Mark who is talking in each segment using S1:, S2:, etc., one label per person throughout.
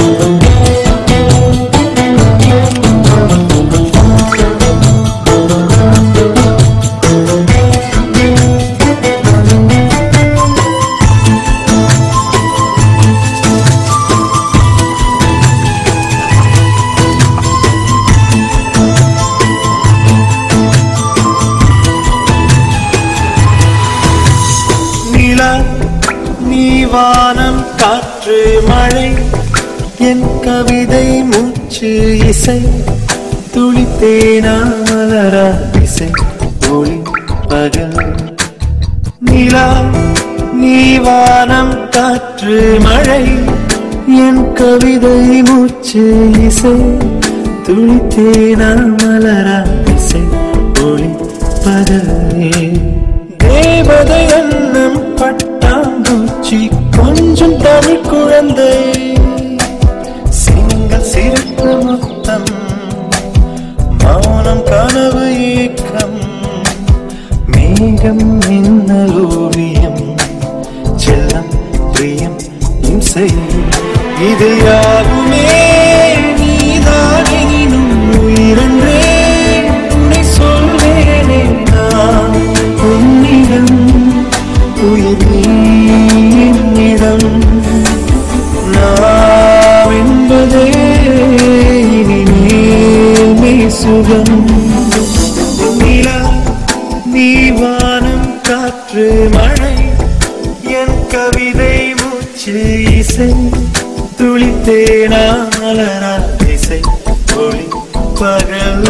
S1: வானம் காற்று மழை என் கவிதை மூச்சு இசை துளித்தேனாமலரா இசை ஒளி பகல் நிலா நீ வானம் காற்று மழை என் கவிதை மூச்சு இசை துளித்தேனாமலரா இசை ஒளி பகல் தேவதை எண்ணம் பட்டாம்பூச்சி கொஞ்சம் தமிழ் குழந்தை சிங்கள் சிரிப்பு முத்தம் மௌனம் கனவு ஏக்கம் மேகம் மின்னல் ஓவியம் செல்லம் பிரியம் இம்சை இது யாருமே நீதான் எனினும் உயிரென்றே உன்னை சொல்வேனே நான் உன்னிடம் உயிர் நீடம் நாம் என்பதே இனிமே சுகம் நிலா நீ வானம் காற்று மழை என் கவிதை மூச்சு இசை துளித்தேனாமலரா இசை ஒளி பகல்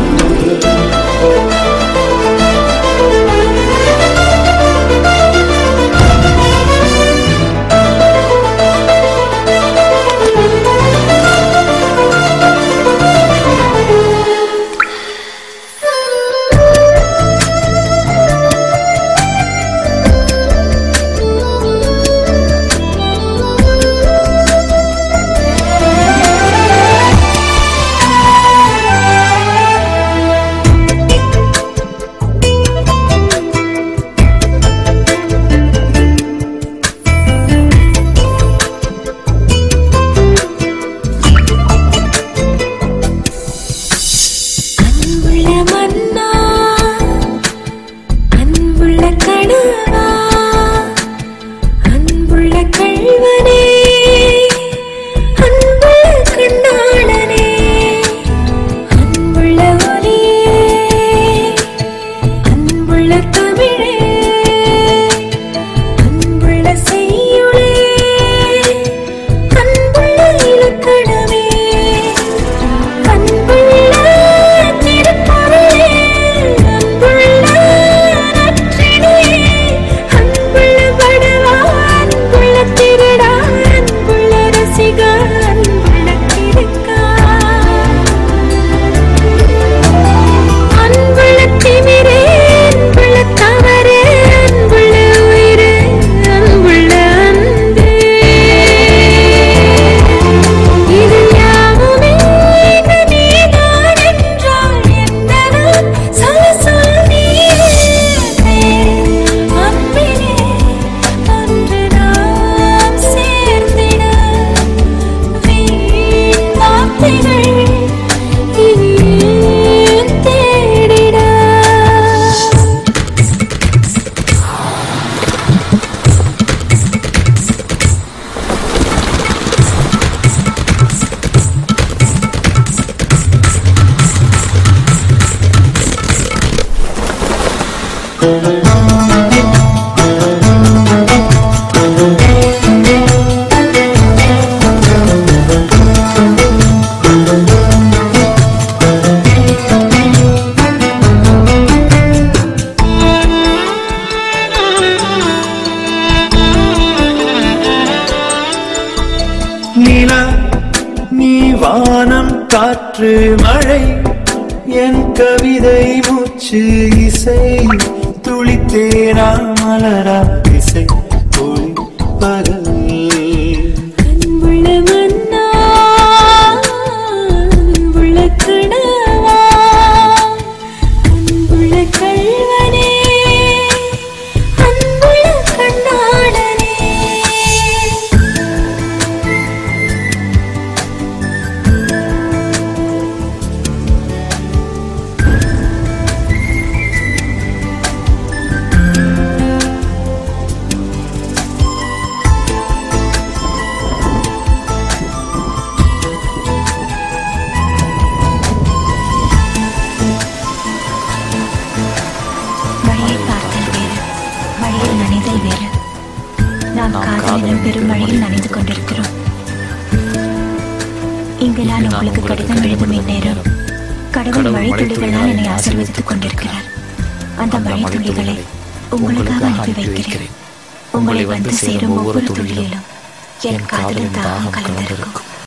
S1: நிலா நீ வானம் காற்று மழை என் கவிதை மூச்சு இசை துளித்தேனாமலரா இசை ஒளி பகல்
S2: நாம் காதலின் பெருமழையில் நனைந்து கொண்டிருக்கிறோம். இங்கு நான் உங்களுக்கு கடிதம் எழுதும் இந்நேரம் கடவுள் மழை துளிகளால் என்னை ஆசீர்வதித்துக் கொண்டிருக்கிறார். அந்த மழை துளிகளை உங்களுக்காக அனுப்பி வைக்கிறேன். உங்களை வந்து சேரும் ஒவ்வொரு துளியிலும் என் காதலின் தாகம் கலந்திருக்கும்.